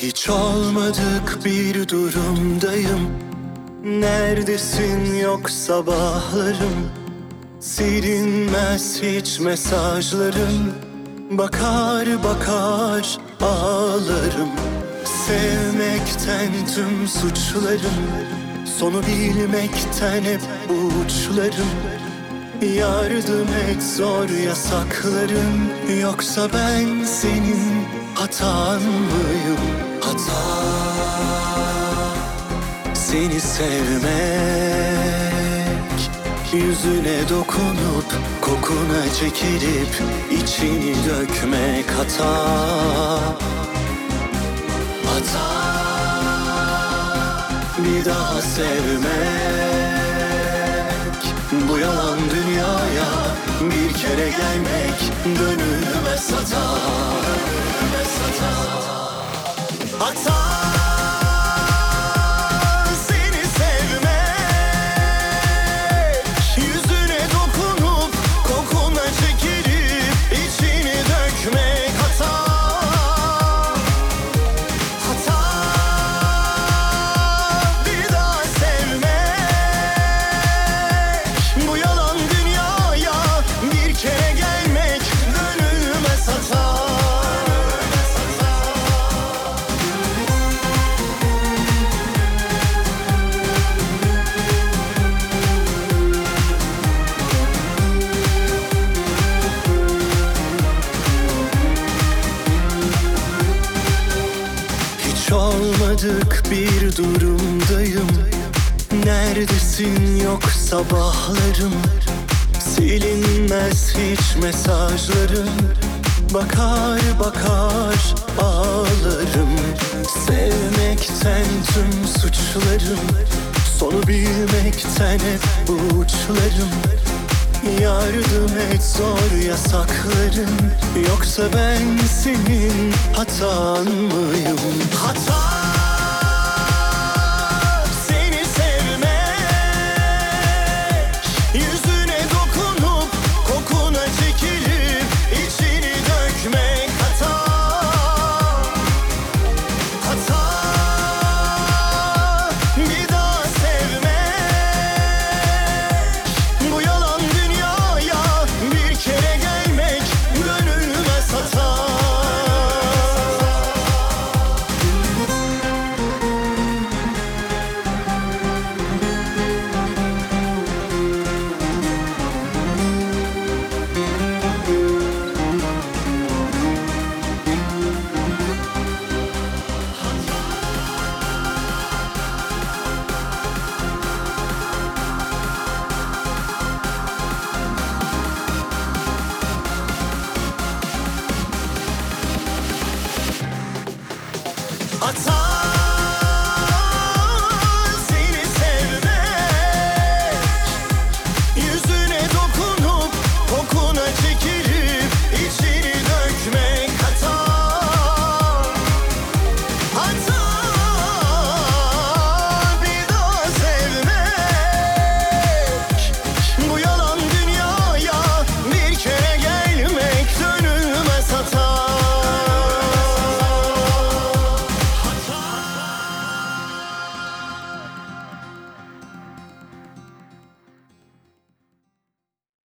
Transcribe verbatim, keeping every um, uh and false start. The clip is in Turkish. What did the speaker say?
Hiç olmadık bir durumdayım. Neredesin yok sabahlarım. Silinmez hiç mesajlarım. Bakar bakar ağlarım. Sevmekten tüm suçlarım, sonu bilmekten hep bu uçlarım. Yardım et zor yasaklarım, yoksa ben senin hatan mıyım? Hata seni sevmek, yüzüne dokunup kokuna çekilip içini dökmek hata. Hata bir daha sevmek, bu yalan dünyaya bir kere gelmek dönülmez hata. Hata seni sevmek, yüzüne dokunup kokuna çekilip içini dökmek hata. Hata bir daha sevmek, bu yalan dünyaya bir kere gelmek dönülmez hata. Hiç olmadık bir durumdayım. Neredesin yok sabahlarım. Silinmez hiç mesajlarım. Bakar bakar ağlarım. Sevmekten tüm suçlarım, sonu bilmekten hep bu uçlarım. Yardım et zor yasaklarım, yoksa ben senin hatan mıyım? Hata seni sevmek, yüzüne dokunup kokuna çekilip içini dökmek hata. Hata bir daha sevmek, bu yalan dünyaya bir kere gelmek dönülmez hata. Hata seni sevmek, yüzüne dokun